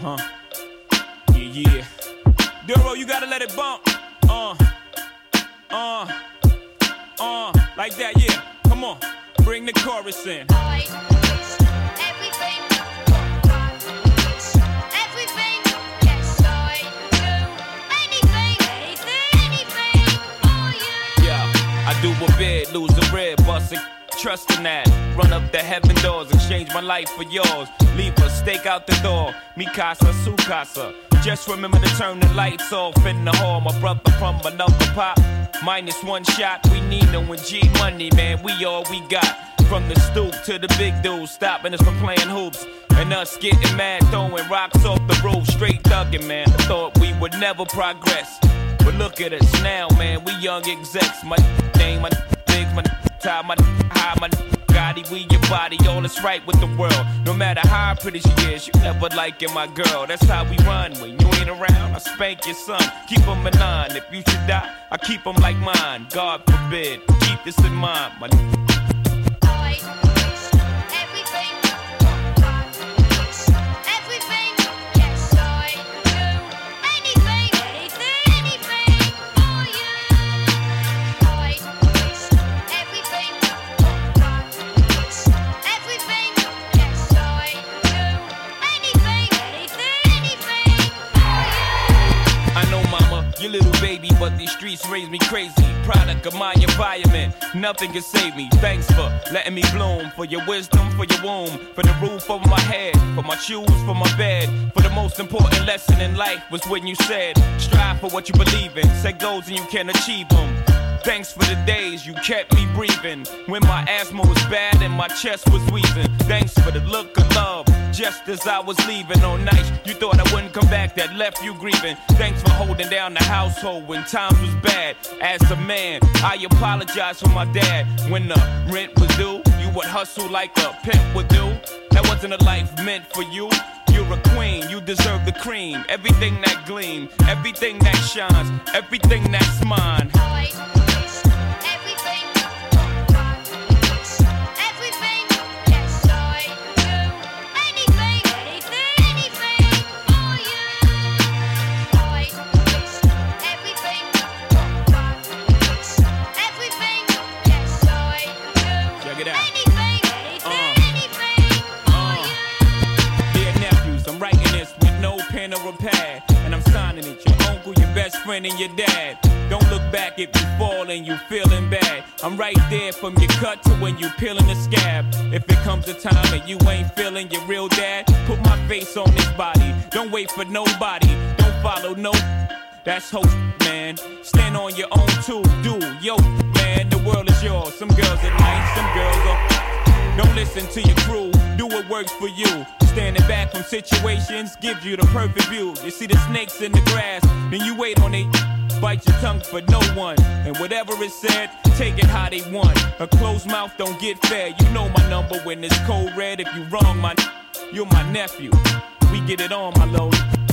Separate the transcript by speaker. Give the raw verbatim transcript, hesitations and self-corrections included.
Speaker 1: Uh-huh. Yeah, yeah. Duro, you gotta let it bump. Uh. Uh. Uh. Like that, yeah. Come on. Bring the chorus in.
Speaker 2: Everything. Everything. Yes, I do. Anything. Anything. Anything for you.
Speaker 1: Yeah. I do a bid, lose a rib, bust a trust in that. Run up the heaven doors, exchange my life for yours. Leave a stake out the door. Mi casa, su casa. Just remember to turn the lights off in the hall. My brother from another pop. Minus one shot, we need no one G money, man. We all we got. From the stoop to the big dudes, stopping us from playing hoops. And us getting mad, throwing rocks off the roof. Straight thugging, man. I thought we would never progress. But look at us now, man. We young execs. My name, my bigs, my tie, my high, my Gotti, we your body, all is right with the world. No matter how pretty she is, you never liking my girl. That's how we run. When you ain't around, I spank your son. Keep him benign. If you should die, I keep him like mine. God forbid. Keep this in mind, my your little baby, but these streets raise me crazy. Product of my environment, nothing can save me. Thanks for letting me bloom, for your wisdom, for your womb, for the roof over my head, for my shoes, for my bed. For the most important lesson in life was when you said, strive for what you believe in, set goals and you can achieve them. Thanks for the days you kept me breathing, when my asthma was bad and my chest was wheezing. Thanks for the look of love, just as I was leaving on nights you thought I wouldn't come back, that left you grieving. Thanks for holding down the household when times was bad. As a man, I apologize for my dad. When the rent was due, you would hustle like a pimp would do. That wasn't a life meant for you. You're a queen, you deserve the cream. Everything that gleams, everything that shines, everything that's mine. Or a pad, and I'm signing it. Your uncle, your best friend, and your dad. Don't look back if you fall and you feeling bad. I'm right there from your cut to when you peeling the scab. If it comes a time and you ain't feeling your real dad, put my face on this body. Don't wait for nobody. Don't follow no. That's hope, man. Stand on your own too. Do yo, man. The world is yours. Some girls are nice, some girls are. Don't listen to your crew. Do what works for you. Standing back from situations gives you the perfect view. You see the snakes in the grass, then you wait on it. Bite your tongue for no one. And whatever is said, take it how they want. A closed mouth don't get fed. You know my number when it's cold red. If you wrong, my you're my nephew. We get it on, my lord.